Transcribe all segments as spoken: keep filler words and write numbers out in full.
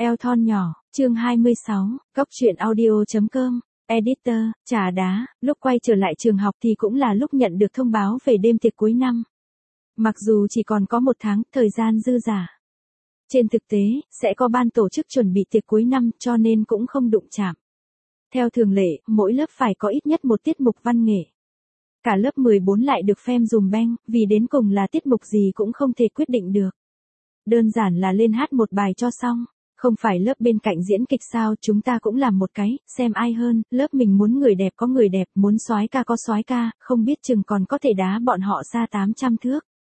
Eo thon nhỏ, chương hai mươi sáu, góc truyện audio.com, editor, trà đá, lúc quay trở lại trường học thì cũng là lúc nhận được thông báo về đêm tiệc cuối năm. Mặc dù chỉ còn có một tháng, thời gian dư dả. Trên thực tế, sẽ có ban tổ chức chuẩn bị tiệc cuối năm cho nên cũng không đụng chạm. Theo thường lệ, mỗi lớp phải có ít nhất một tiết mục văn nghệ. Cả lớp mười bốn lại được phem dùm beng, vì đến cùng là tiết mục gì cũng không thể quyết định được. Đơn giản là lên hát một bài cho xong. Không phải lớp bên cạnh diễn kịch sao, chúng ta cũng làm một cái, xem ai hơn, lớp mình muốn người đẹp có người đẹp, muốn soái ca có soái ca, không biết chừng còn có thể đá bọn họ ra tám trăm thước.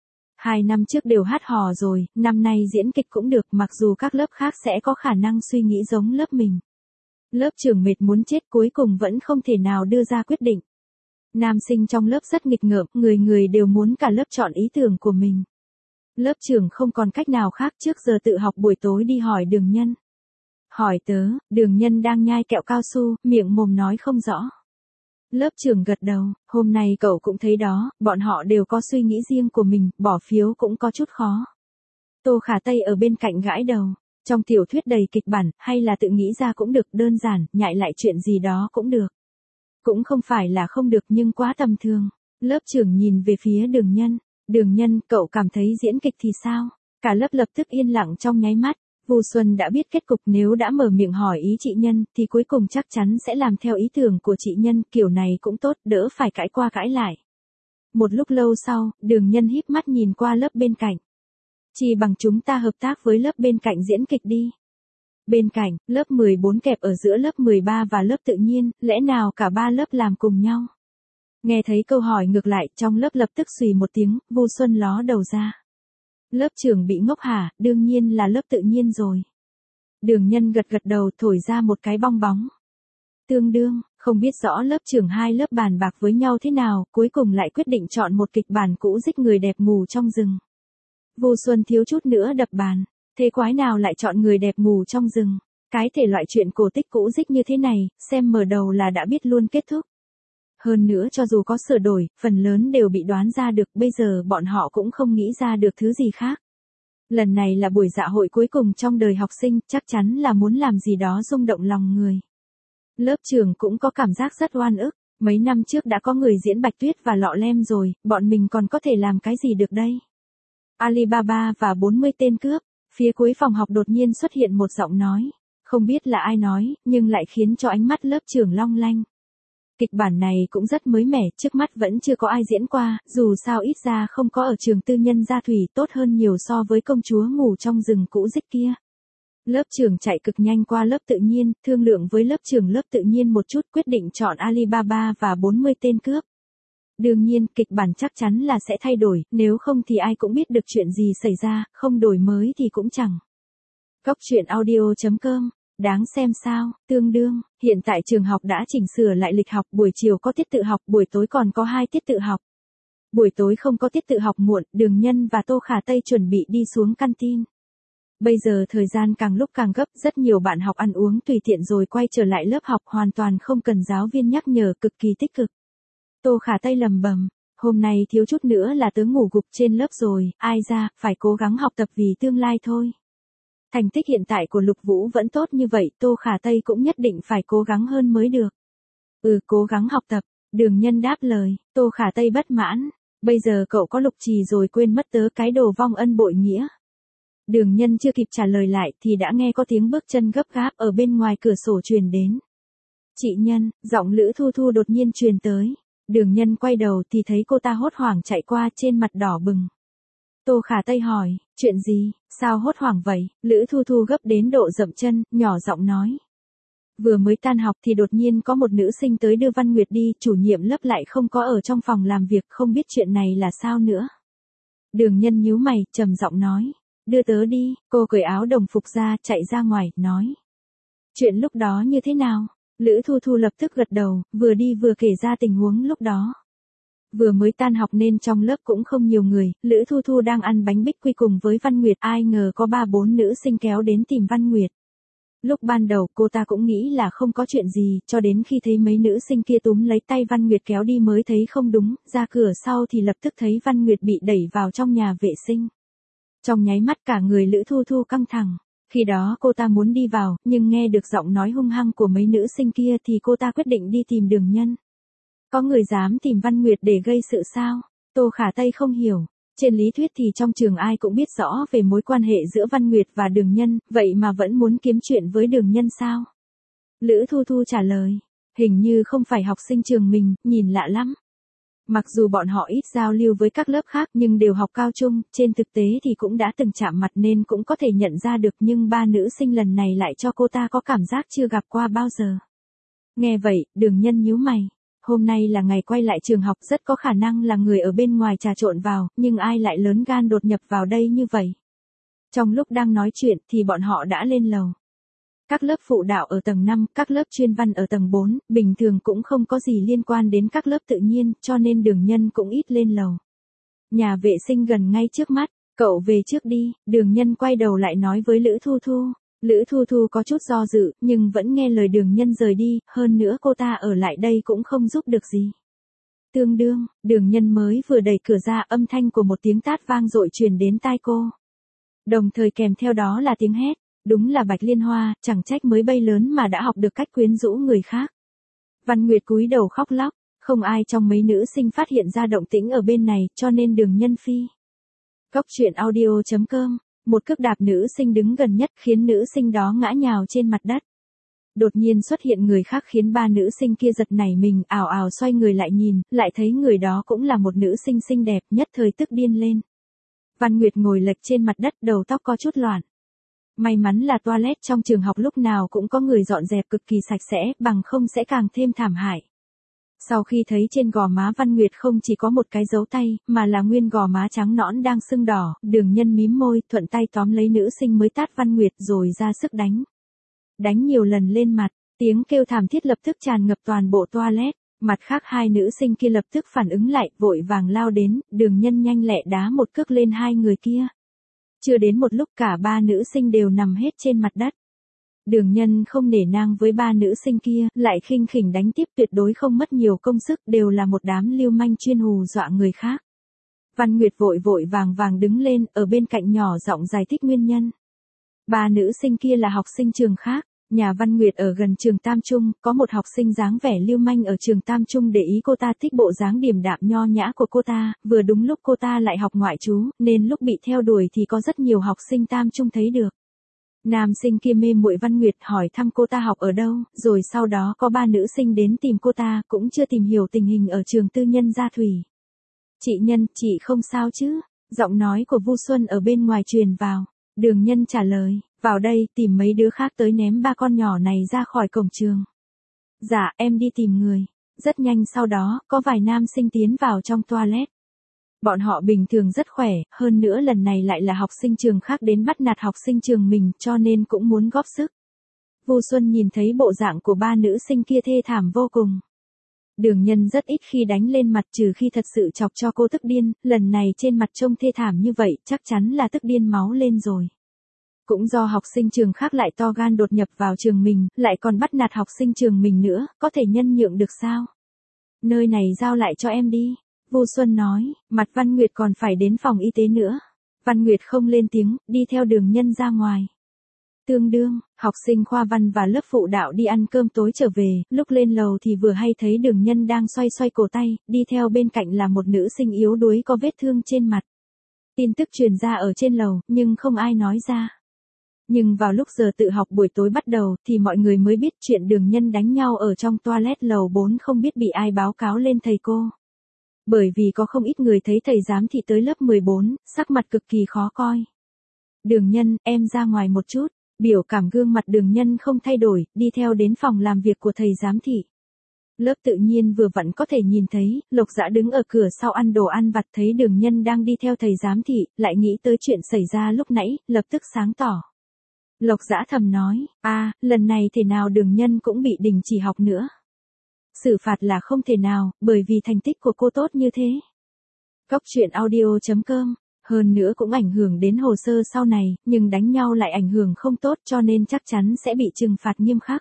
Hai năm trước đều hát hò rồi, năm nay diễn kịch cũng được, mặc dù các lớp khác sẽ có khả năng suy nghĩ giống lớp mình. Lớp trưởng mệt muốn chết, cuối cùng vẫn không thể nào đưa ra quyết định. Nam sinh trong lớp rất nghịch ngợm, người người đều muốn cả lớp chọn ý tưởng của mình. Lớp trưởng không còn cách nào khác, trước giờ tự học buổi tối đi hỏi Đường Nhân. Hỏi tớ, Đường Nhân đang nhai kẹo cao su, miệng mồm nói không rõ. Lớp trưởng gật đầu, hôm nay cậu cũng thấy đó, bọn họ đều có suy nghĩ riêng của mình, bỏ phiếu cũng có chút khó. Tô Khả Tây ở bên cạnh gãi đầu, trong tiểu thuyết đầy kịch bản, hay là tự nghĩ ra cũng được, đơn giản, nhại lại chuyện gì đó cũng được. Cũng không phải là không được nhưng quá tầm thường. Lớp trưởng nhìn về phía Đường Nhân. Đường Nhân, cậu cảm thấy diễn kịch thì sao? Cả lớp lập tức yên lặng trong nháy mắt. Vu Xuân đã biết kết cục, nếu đã mở miệng hỏi ý chị Nhân, thì cuối cùng chắc chắn sẽ làm theo ý tưởng của chị Nhân, kiểu này cũng tốt, đỡ phải cãi qua cãi lại. Một lúc lâu sau, Đường Nhân híp mắt nhìn qua lớp bên cạnh. Chỉ bằng chúng ta hợp tác với lớp bên cạnh diễn kịch đi. Bên cạnh, lớp mười bốn kẹp ở giữa lớp mười ba và lớp tự nhiên, lẽ nào cả ba lớp làm cùng nhau? Nghe thấy câu hỏi ngược lại, trong lớp lập tức xùy một tiếng, Vu Xuân ló đầu ra. Lớp trưởng bị ngốc hả, đương nhiên là lớp tự nhiên rồi. Đường Nhân gật gật đầu, thổi ra một cái bong bóng. Tương đương, không biết rõ lớp trưởng hai lớp bàn bạc với nhau thế nào, cuối cùng lại quyết định chọn một kịch bản cũ dích người đẹp ngủ trong rừng. Vu Xuân thiếu chút nữa đập bàn, thế quái nào lại chọn người đẹp ngủ trong rừng? Cái thể loại chuyện cổ tích cũ dích như thế này, xem mở đầu là đã biết luôn kết thúc. Hơn nữa cho dù có sửa đổi, phần lớn đều bị đoán ra được, bây giờ bọn họ cũng không nghĩ ra được thứ gì khác. Lần này là buổi dạ hội cuối cùng trong đời học sinh, chắc chắn là muốn làm gì đó rung động lòng người. Lớp trưởng cũng có cảm giác rất oan ức, mấy năm trước đã có người diễn Bạch Tuyết và Lọ Lem rồi, bọn mình còn có thể làm cái gì được đây? Alibaba và bốn mươi tên cướp, phía cuối phòng học đột nhiên xuất hiện một giọng nói, không biết là ai nói, nhưng lại khiến cho ánh mắt lớp trưởng long lanh. Kịch bản này cũng rất mới mẻ, trước mắt vẫn chưa có ai diễn qua, dù sao ít ra không có ở trường tư nhân Gia Thủy, tốt hơn nhiều so với công chúa ngủ trong rừng cũ dích kia. Lớp trưởng chạy cực nhanh qua lớp tự nhiên, thương lượng với lớp trưởng lớp tự nhiên một chút, quyết định chọn Alibaba và bốn mươi tên cướp. Đương nhiên, kịch bản chắc chắn là sẽ thay đổi, nếu không thì ai cũng biết được chuyện gì xảy ra, không đổi mới thì cũng chẳng. Góc truyện audio.com, đáng xem sao, tương đương, hiện tại trường học đã chỉnh sửa lại lịch học, buổi chiều có tiết tự học, buổi tối còn có hai tiết tự học. Buổi tối không có tiết tự học muộn, Đường Nhân và Tô Khả Tây chuẩn bị đi xuống canteen. Bây giờ thời gian càng lúc càng gấp, rất nhiều bạn học ăn uống tùy tiện rồi quay trở lại lớp học, hoàn toàn không cần giáo viên nhắc nhở, cực kỳ tích cực. Tô Khả Tây lầm bầm, hôm nay thiếu chút nữa là tớ ngủ gục trên lớp rồi, ai ra, phải cố gắng học tập vì tương lai thôi. Thành tích hiện tại của Lục Vũ vẫn tốt như vậy, Tô Khả Tây cũng nhất định phải cố gắng hơn mới được. Ừ, cố gắng học tập, Đường Nhân đáp lời, Tô Khả Tây bất mãn, bây giờ cậu có Lục Trì rồi quên mất tớ cái đồ vong ân bội nghĩa. Đường Nhân chưa kịp trả lời lại thì đã nghe có tiếng bước chân gấp gáp ở bên ngoài cửa sổ truyền đến. Chị Nhân, giọng Lữ Thu Thu đột nhiên truyền tới. Đường Nhân quay đầu thì thấy cô ta hốt hoảng chạy qua, trên mặt đỏ bừng. Tô Khả Tây hỏi, chuyện gì, sao hốt hoảng vậy? Lữ Thu Thu gấp đến độ dậm chân, nhỏ giọng nói. Vừa mới tan học thì đột nhiên có một nữ sinh tới đưa Văn Nguyệt đi, chủ nhiệm lớp lại không có ở trong phòng làm việc, không biết chuyện này là sao nữa. Đường Nhân nhíu mày, trầm giọng nói, đưa tớ đi, cô cởi áo đồng phục ra, chạy ra ngoài, nói. Chuyện lúc đó như thế nào? Lữ Thu Thu lập tức gật đầu, vừa đi vừa kể ra tình huống lúc đó. Vừa mới tan học nên trong lớp cũng không nhiều người, Lữ Thu Thu đang ăn bánh bích quy cùng với Văn Nguyệt, ai ngờ có ba bốn nữ sinh kéo đến tìm Văn Nguyệt. Lúc ban đầu cô ta cũng nghĩ là không có chuyện gì, cho đến khi thấy mấy nữ sinh kia túm lấy tay Văn Nguyệt kéo đi mới thấy không đúng, ra cửa sau thì lập tức thấy Văn Nguyệt bị đẩy vào trong nhà vệ sinh. Trong nháy mắt cả người Lữ Thu Thu căng thẳng, Khi đó cô ta muốn đi vào, nhưng nghe được giọng nói hung hăng của mấy nữ sinh kia thì cô ta quyết định đi tìm Đường Nhân. Có người dám tìm Văn Nguyệt để gây sự sao? Tô Khả Tây không hiểu. Trên lý thuyết thì trong trường ai cũng biết rõ về mối quan hệ giữa Văn Nguyệt và Đường Nhân, vậy mà vẫn muốn kiếm chuyện với Đường Nhân sao? Lữ Thu Thu trả lời, hình như không phải học sinh trường mình, nhìn lạ lắm. Mặc dù bọn họ ít giao lưu với các lớp khác nhưng đều học cao trung, trên thực tế thì cũng đã từng chạm mặt nên cũng có thể nhận ra được, nhưng ba nữ sinh lần này lại cho cô ta có cảm giác chưa gặp qua bao giờ. Nghe vậy, Đường Nhân nhíu mày. Hôm nay là ngày quay lại trường học, rất có khả năng là người ở bên ngoài trà trộn vào, nhưng ai lại lớn gan đột nhập vào đây như vậy? Trong lúc đang nói chuyện thì bọn họ đã lên lầu. Các lớp phụ đạo ở tầng năm, các lớp chuyên văn ở tầng bốn, bình thường cũng không có gì liên quan đến các lớp tự nhiên, cho nên Đường Nhân cũng ít lên lầu. Nhà vệ sinh gần ngay trước mắt, cậu về trước đi. Đường Nhân quay đầu lại nói với Lữ Thu Thu. Lữ Thu Thu có chút do dự, nhưng vẫn nghe lời Đường Nhân rời đi, hơn nữa cô ta ở lại đây cũng không giúp được gì. Tương đương, Đường Nhân mới vừa đẩy cửa ra, âm thanh của một tiếng tát vang dội truyền đến tai cô. Đồng thời kèm theo đó là tiếng hét, đúng là Bạch Liên Hoa, chẳng trách mới bay lớn mà đã học được cách quyến rũ người khác. Văn Nguyệt cúi đầu khóc lóc, không ai trong mấy nữ sinh phát hiện ra động tĩnh ở bên này, cho nên Đường Nhân phi. Góc truyện audio chấm com. Một cước đạp nữ sinh đứng gần nhất khiến nữ sinh đó ngã nhào trên mặt đất. Đột nhiên xuất hiện người khác khiến ba nữ sinh kia giật nảy mình, ào ào xoay người lại nhìn, lại thấy người đó cũng là một nữ sinh xinh đẹp, nhất thời tức điên lên. Văn Nguyệt ngồi lệch trên mặt đất, đầu tóc có chút loạn. May mắn là toilet trong trường học lúc nào cũng có người dọn dẹp cực kỳ sạch sẽ, bằng không sẽ càng thêm thảm hại. Sau khi thấy trên gò má Văn Nguyệt không chỉ có một cái dấu tay, mà là nguyên gò má trắng nõn đang sưng đỏ, Đường Nhân mím môi, thuận tay tóm lấy nữ sinh mới tát Văn Nguyệt rồi ra sức đánh. Đánh nhiều lần lên mặt, tiếng kêu thảm thiết lập tức tràn ngập toàn bộ toilet. Mặt khác hai nữ sinh kia lập tức phản ứng lại, vội vàng lao đến, Đường Nhân nhanh lẹ đá một cước lên hai người kia. Chưa đến một lúc cả ba nữ sinh đều nằm hết trên mặt đất. Đường Nhân không nể nang với ba nữ sinh kia, lại khinh khỉnh đánh tiếp, tuyệt đối không mất nhiều công sức, đều là một đám lưu manh chuyên hù dọa người khác. Văn Nguyệt vội vội vàng vàng đứng lên, ở bên cạnh nhỏ giọng giải thích nguyên nhân. Ba nữ sinh kia là học sinh trường khác, nhà Văn Nguyệt ở gần trường Tam Trung, có một học sinh dáng vẻ lưu manh ở trường Tam Trung để ý cô ta thích bộ dáng điềm đạm nho nhã của cô ta, vừa đúng lúc cô ta lại học ngoại trú, nên lúc bị theo đuổi thì có rất nhiều học sinh Tam Trung thấy được. Nam sinh kia mê muội Văn Nguyệt, hỏi thăm cô ta học ở đâu, rồi sau đó có ba nữ sinh đến tìm cô ta, cũng chưa tìm hiểu tình hình ở trường tư nhân Gia Thủy. Chị Nhân, chị không sao chứ? Giọng nói của Vu Xuân ở bên ngoài truyền vào. Đường Nhân trả lời, vào đây tìm mấy đứa khác tới ném ba con nhỏ này ra khỏi cổng trường. Dạ, em đi tìm người. Rất nhanh sau đó, có vài nam sinh tiến vào trong toilet. Bọn họ bình thường rất khỏe, hơn nữa lần này lại là học sinh trường khác đến bắt nạt học sinh trường mình, cho nên cũng muốn góp sức. Vu Xuân nhìn thấy bộ dạng của ba nữ sinh kia thê thảm vô cùng. Đường Nhân rất ít khi đánh lên mặt, trừ khi thật sự chọc cho cô tức điên, lần này trên mặt trông thê thảm như vậy, chắc chắn là tức điên máu lên rồi. Cũng do học sinh trường khác lại to gan đột nhập vào trường mình, lại còn bắt nạt học sinh trường mình nữa, có thể nhân nhượng được sao? Nơi này giao lại cho em đi. Vu Xuân nói, mặt Văn Nguyệt còn phải đến phòng y tế nữa. Văn Nguyệt không lên tiếng, đi theo Đường Nhân ra ngoài. Tương đương, học sinh khoa văn và lớp phụ đạo đi ăn cơm tối trở về, lúc lên lầu thì vừa hay thấy Đường Nhân đang xoay xoay cổ tay, đi theo bên cạnh là một nữ sinh yếu đuối có vết thương trên mặt. Tin tức truyền ra ở trên lầu, nhưng không ai nói ra. Nhưng vào lúc giờ tự học buổi tối bắt đầu, thì mọi người mới biết chuyện Đường Nhân đánh nhau ở trong toilet lầu bốn, không biết bị ai báo cáo lên thầy cô. Bởi vì có không ít người thấy thầy giám thị tới lớp mười bốn, sắc mặt cực kỳ khó coi. Đường Nhân, em ra ngoài một chút. Biểu cảm gương mặt Đường Nhân không thay đổi, đi theo đến phòng làm việc của thầy giám thị. Lớp tự nhiên vừa vặn có thể nhìn thấy, Lộc Dã đứng ở cửa sau ăn đồ ăn vặt, thấy Đường Nhân đang đi theo thầy giám thị, lại nghĩ tới chuyện xảy ra lúc nãy, lập tức sáng tỏ. Lộc Dã thầm nói, a, à, lần này thế nào Đường Nhân cũng bị đình chỉ học nữa. Xử phạt là không thể nào, bởi vì thành tích của cô tốt như thế. Góc truyện audio chấm com. Hơn nữa cũng ảnh hưởng đến hồ sơ sau này, nhưng đánh nhau lại ảnh hưởng không tốt, cho nên chắc chắn sẽ bị trừng phạt nghiêm khắc.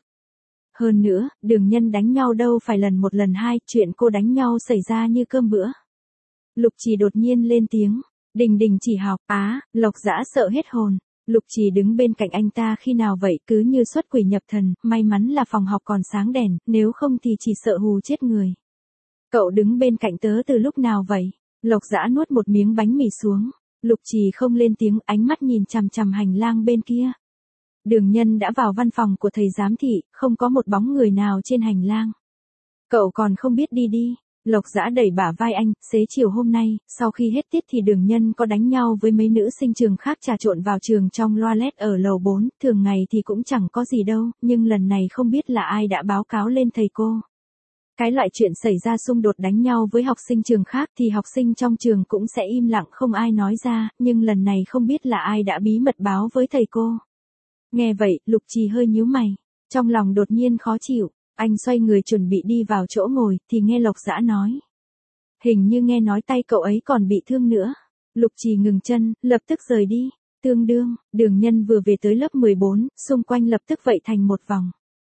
Hơn nữa, Đường Nhân đánh nhau đâu phải lần một lần hai, chuyện cô đánh nhau xảy ra như cơm bữa. Lục Trì đột nhiên lên tiếng, đình đình chỉ học, á, Lộc Dã sợ hết hồn. Lục Trì đứng bên cạnh anh ta khi nào vậy, cứ như xuất quỷ nhập thần, may mắn là phòng học còn sáng đèn, nếu không thì chỉ sợ hù chết người. Cậu đứng bên cạnh tớ từ lúc nào vậy? Lộc Dã nuốt một miếng bánh mì xuống. Lục Trì không lên tiếng, ánh mắt nhìn chằm chằm hành lang bên kia. Đường Nhân đã vào văn phòng của thầy giám thị, không có một bóng người nào trên hành lang. Cậu còn không biết đi đi. Lộc Dã đẩy bả vai anh, xế chiều hôm nay, sau khi hết tiết thì Đường Nhân có đánh nhau với mấy nữ sinh trường khác trà trộn vào trường trong loa lét ở lầu bốn, thường ngày thì cũng chẳng có gì đâu, nhưng lần này không biết là ai đã báo cáo lên thầy cô. Cái loại chuyện xảy ra xung đột đánh nhau với học sinh trường khác thì học sinh trong trường cũng sẽ im lặng không ai nói ra, nhưng lần này không biết là ai đã bí mật báo với thầy cô. Nghe vậy, Lục Trì hơi nhíu mày, trong lòng đột nhiên khó chịu. Anh xoay người chuẩn bị đi vào chỗ ngồi, thì nghe Lộc Dã nói. Hình như nghe nói tay cậu ấy còn bị thương nữa. Lục Trì ngừng chân, lập tức rời đi. Tương đương, Đường Nhân vừa về tới lớp mười bốn, xung quanh lập tức vậy thành một vòng.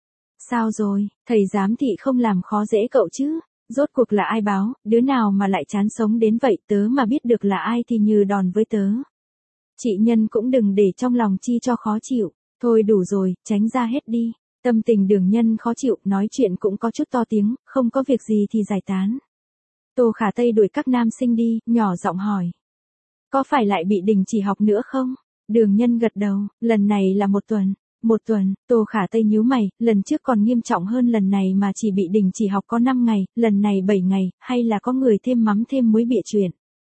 Sao rồi, thầy giám thị không làm khó dễ cậu chứ? Rốt cuộc là ai báo, đứa nào mà lại chán sống đến vậy, tớ mà biết được là ai thì nhừ đòn với tớ. Chị Nhân cũng đừng để trong lòng chi cho khó chịu. Thôi đủ rồi, tránh ra hết đi. Tâm tình Đường Nhân khó chịu, nói chuyện cũng có chút to tiếng, không có việc gì thì giải tán. Tô Khả Tây đuổi các nam sinh đi, nhỏ giọng hỏi. Có phải lại bị đình chỉ học nữa không? Đường Nhân gật đầu, lần này là một tuần. Một tuần, Tô Khả Tây nhíu mày, lần trước còn nghiêm trọng hơn lần này mà chỉ bị đình chỉ học có năm ngày, lần này bảy ngày, hay là có người thêm mắm thêm muối bịa chuyện?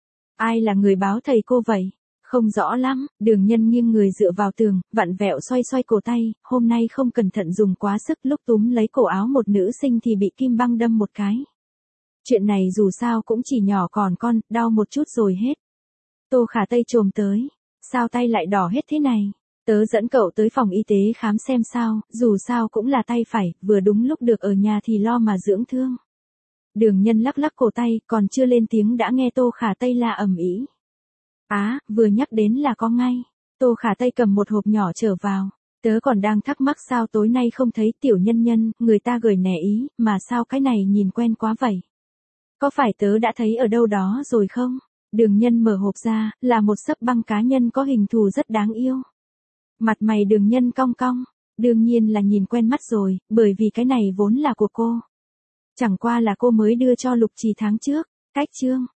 Ai là người báo thầy cô vậy? Không rõ lắm, Đường Nhân nghiêng người dựa vào tường, vặn vẹo xoay xoay cổ tay, hôm nay không cẩn thận dùng quá sức, lúc túm lấy cổ áo một nữ sinh thì bị kim băng đâm một cái. Chuyện này dù sao cũng chỉ nhỏ còn con, đau một chút rồi hết. Tô Khả Tây chồm tới, sao tay lại đỏ hết thế này? Tớ dẫn cậu tới phòng y tế khám xem sao, dù sao cũng là tay phải, vừa đúng lúc được ở nhà thì lo mà dưỡng thương. Đường Nhân lắc lắc cổ tay, còn chưa lên tiếng đã nghe Tô Khả Tây la ầm ĩ. Á, à, vừa nhắc đến là có ngay. Tô Khả Tây cầm một hộp nhỏ trở vào. Tớ còn đang thắc mắc sao tối nay không thấy Tiểu Nhân Nhân, người ta gửi nẻ ý, mà sao cái này nhìn quen quá vậy? Có phải tớ đã thấy ở đâu đó rồi không? Đường Nhân mở hộp ra, là một xấp băng cá nhân có hình thù rất đáng yêu. Mặt mày Đường Nhân cong cong, đương nhiên là nhìn quen mắt rồi, bởi vì cái này vốn là của cô. Chẳng qua là cô mới đưa cho Lục Trì tháng trước, cách chương.